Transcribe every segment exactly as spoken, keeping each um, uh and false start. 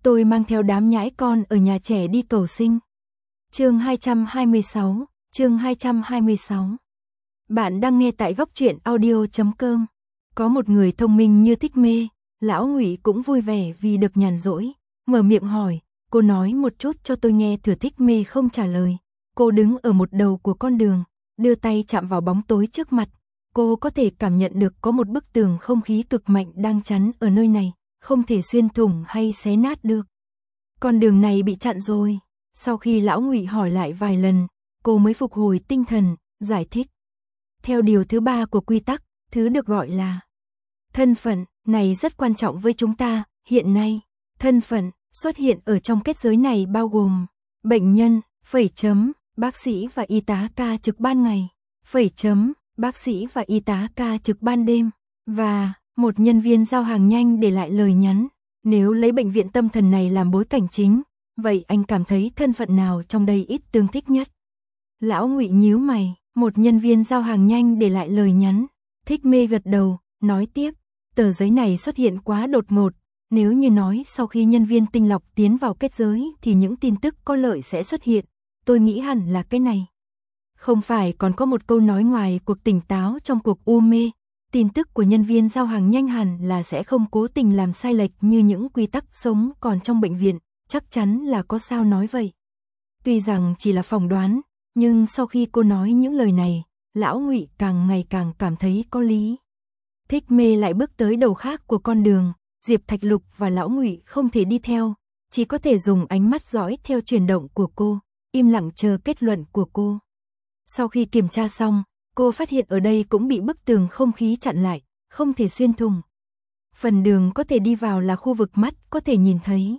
tôi mang theo đám nhãi con ở nhà trẻ đi cầu sinh. Chương hai trăm hai mươi sáu, chương hai trăm hai mươi sáu. Bạn đang nghe tại góc truyện audio chấm com. Có một người thông minh như Thích Mê, lão Ngụy cũng vui vẻ vì được nhàn rỗi, mở miệng hỏi, cô nói một chút cho tôi nghe thử. Thích Mê không trả lời. Cô đứng ở một đầu của con đường, đưa tay chạm vào bóng tối trước mặt. Cô có thể cảm nhận được có một bức tường không khí cực mạnh đang chắn ở nơi này, không thể xuyên thủng hay xé nát được. Con đường này bị chặn rồi. Sau khi lão Ngụy hỏi lại vài lần, cô mới phục hồi tinh thần, giải thích. Theo điều thứ ba của quy tắc, thứ được gọi là thân phận, này rất quan trọng với chúng ta. Hiện nay, thân phận xuất hiện ở trong kết giới này bao gồm bệnh nhân, phẩy chấm, bác sĩ và y tá ca trực ban ngày, phẩy chấm, bác sĩ và y tá ca trực ban đêm, và một nhân viên giao hàng nhanh để lại lời nhắn. Nếu lấy bệnh viện tâm thần này làm bối cảnh chính, vậy anh cảm thấy thân phận nào trong đây ít tương thích nhất? Lão Ngụy nhíu mày, một nhân viên giao hàng nhanh để lại lời nhắn. Thích Mê gật đầu, nói tiếp, tờ giấy này xuất hiện quá đột ngột. Nếu như nói sau khi nhân viên tinh lọc tiến vào kết giới thì những tin tức có lợi sẽ xuất hiện, tôi nghĩ hẳn là cái này. Không phải còn có một câu nói ngoài cuộc tỉnh táo trong cuộc u mê, tin tức của nhân viên giao hàng nhanh hẳn là sẽ không cố tình làm sai lệch như những quy tắc sống còn trong bệnh viện, chắc chắn là có sao nói vậy. Tuy rằng chỉ là phỏng đoán, nhưng sau khi cô nói những lời này, lão Ngụy càng ngày càng cảm thấy có lý. Thích Mê lại bước tới đầu khác của con đường, Diệp Thạch Lục và lão Ngụy không thể đi theo, chỉ có thể dùng ánh mắt dõi theo chuyển động của cô, im lặng chờ kết luận của cô. Sau khi kiểm tra xong, cô phát hiện ở đây cũng bị bức tường không khí chặn lại, không thể xuyên thủng. Phần đường có thể đi vào là khu vực mắt có thể nhìn thấy.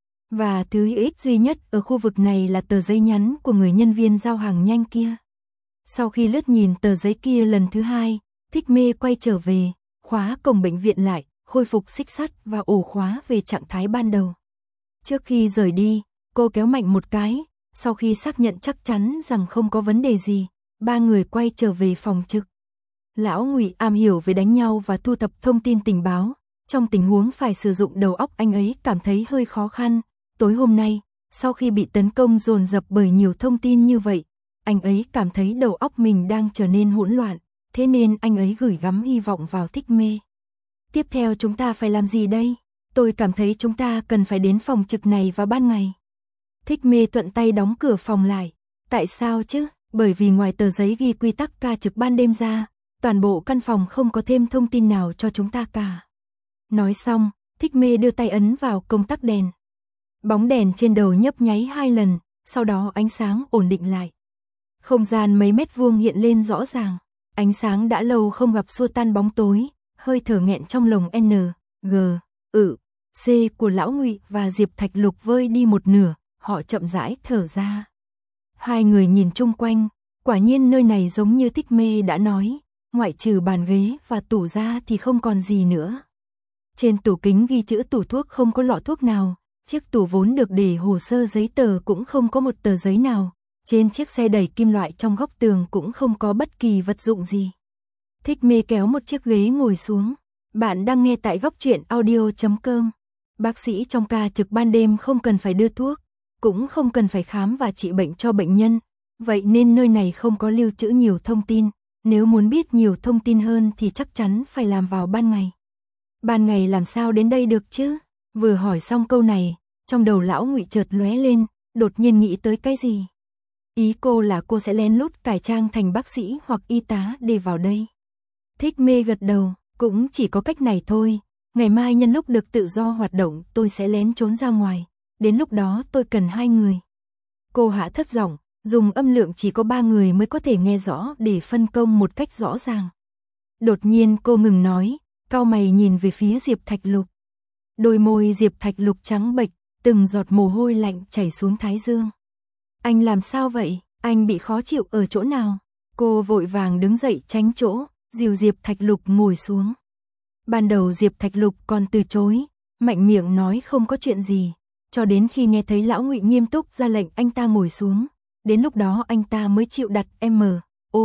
Và thứ hữu ích duy nhất ở khu vực này là tờ giấy nhắn của người nhân viên giao hàng nhanh kia. Sau khi lướt nhìn tờ giấy kia lần thứ hai, Thích Mê quay trở về, khóa cổng bệnh viện lại, khôi phục xích sắt và ổ khóa về trạng thái ban đầu. Trước khi rời đi, cô kéo mạnh một cái, sau khi xác nhận chắc chắn rằng không có vấn đề gì, ba người quay trở về phòng trực. Lão Ngụy am hiểu về đánh nhau và thu thập thông tin tình báo, trong tình huống phải sử dụng đầu óc anh ấy cảm thấy hơi khó khăn. Tối hôm nay, sau khi bị tấn công dồn dập bởi nhiều thông tin như vậy, anh ấy cảm thấy đầu óc mình đang trở nên hỗn loạn, thế nên anh ấy gửi gắm hy vọng vào Thích Mê. Tiếp theo chúng ta phải làm gì đây? Tôi cảm thấy chúng ta cần phải đến phòng trực này vào ban ngày. Thích Mê thuận tay đóng cửa phòng lại. Tại sao chứ? Bởi vì ngoài tờ giấy ghi quy tắc ca trực ban đêm ra, toàn bộ căn phòng không có thêm thông tin nào cho chúng ta cả. Nói xong, Thích Mê đưa tay ấn vào công tắc đèn. Bóng đèn trên đầu nhấp nháy hai lần, sau đó ánh sáng ổn định lại. Không gian mấy mét vuông hiện lên rõ ràng. Ánh sáng đã lâu không gặp xua tan bóng tối, hơi thở nghẹn trong lồng N, G, ự, C của lão Ngụy và Diệp Thạch Lục vơi đi một nửa, họ chậm rãi thở ra. Hai người nhìn chung quanh, quả nhiên nơi này giống như Thích Mê đã nói, ngoại trừ bàn ghế và tủ ra thì không còn gì nữa. Trên tủ kính ghi chữ tủ thuốc không có lọ thuốc nào, chiếc tủ vốn được để hồ sơ giấy tờ cũng không có một tờ giấy nào, trên chiếc xe đẩy kim loại trong góc tường cũng không có bất kỳ vật dụng gì. Thích Mê kéo một chiếc ghế ngồi xuống. Bạn đang nghe tại góc truyện audio chấm com. Bác sĩ trong ca trực ban đêm không cần phải đưa thuốc, cũng không cần phải khám và trị bệnh cho bệnh nhân, vậy nên nơi này không có lưu trữ nhiều thông tin. Nếu muốn biết nhiều thông tin hơn thì chắc chắn phải làm vào ban ngày. Ban ngày làm sao đến đây được chứ? Vừa hỏi xong câu này, trong đầu lão Ngụy chợt lóe lên, đột nhiên nghĩ tới cái gì. Ý cô là cô sẽ lén lút cải trang thành bác sĩ hoặc y tá để vào đây. Thích Mê gật đầu, cũng chỉ có cách này thôi. Ngày mai nhân lúc được tự do hoạt động tôi sẽ lén trốn ra ngoài. Đến lúc đó tôi cần hai người. Cô hạ thấp giọng, dùng âm lượng chỉ có ba người mới có thể nghe rõ để phân công một cách rõ ràng. Đột nhiên cô ngừng nói, cau mày nhìn về phía Diệp Thạch Lục. Đôi môi Diệp Thạch Lục trắng bệch, từng giọt mồ hôi lạnh chảy xuống thái dương. Anh làm sao vậy? Anh bị khó chịu ở chỗ nào? Cô vội vàng đứng dậy tránh chỗ, dìu Diệp Thạch Lục ngồi xuống. Ban đầu Diệp Thạch Lục còn từ chối, mạnh miệng nói không có chuyện gì, cho đến khi nghe thấy lão Ngụy nghiêm túc ra lệnh anh ta ngồi xuống. Đến lúc đó anh ta mới chịu đặt M, O,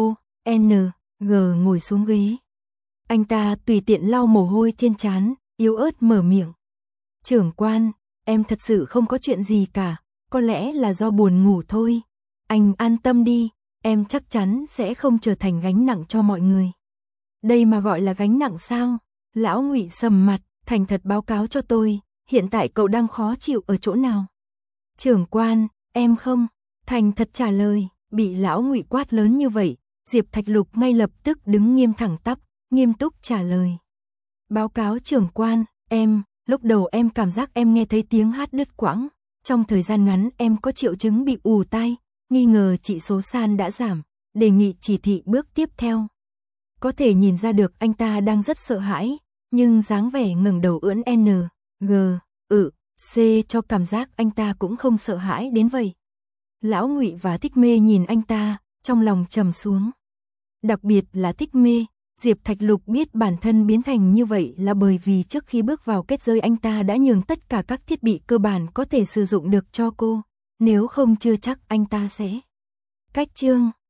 N, G ngồi xuống ghế. Anh ta tùy tiện lau mồ hôi trên trán, yếu ớt mở miệng. Trưởng quan, em thật sự không có chuyện gì cả, có lẽ là do buồn ngủ thôi. Anh an tâm đi, em chắc chắn sẽ không trở thành gánh nặng cho mọi người. Đây mà gọi là gánh nặng sao? Lão Ngụy sầm mặt, thành thật báo cáo cho tôi, hiện tại cậu đang khó chịu ở chỗ nào? Trưởng quan, em không, thành thật trả lời, bị Lão Ngụy quát lớn như vậy, Diệp Thạch Lục ngay lập tức đứng nghiêm thẳng tắp, nghiêm túc trả lời. Báo cáo trưởng quan, em, lúc đầu em cảm giác em nghe thấy tiếng hát đứt quãng, trong thời gian ngắn em có triệu chứng bị ù tai, nghi ngờ chỉ số san đã giảm, đề nghị chỉ thị bước tiếp theo. Có thể nhìn ra được anh ta đang rất sợ hãi, nhưng dáng vẻ ngẩng đầu ưỡn N, G, ự, C cho cảm giác anh ta cũng không sợ hãi đến vậy. Lão Ngụy và Thích Mê nhìn anh ta, trong lòng trầm xuống. Đặc biệt là Thích Mê, Diệp Thạch Lục biết bản thân biến thành như vậy là bởi vì trước khi bước vào kết giới anh ta đã nhường tất cả các thiết bị cơ bản có thể sử dụng được cho cô, nếu không chưa chắc anh ta sẽ. Cách chương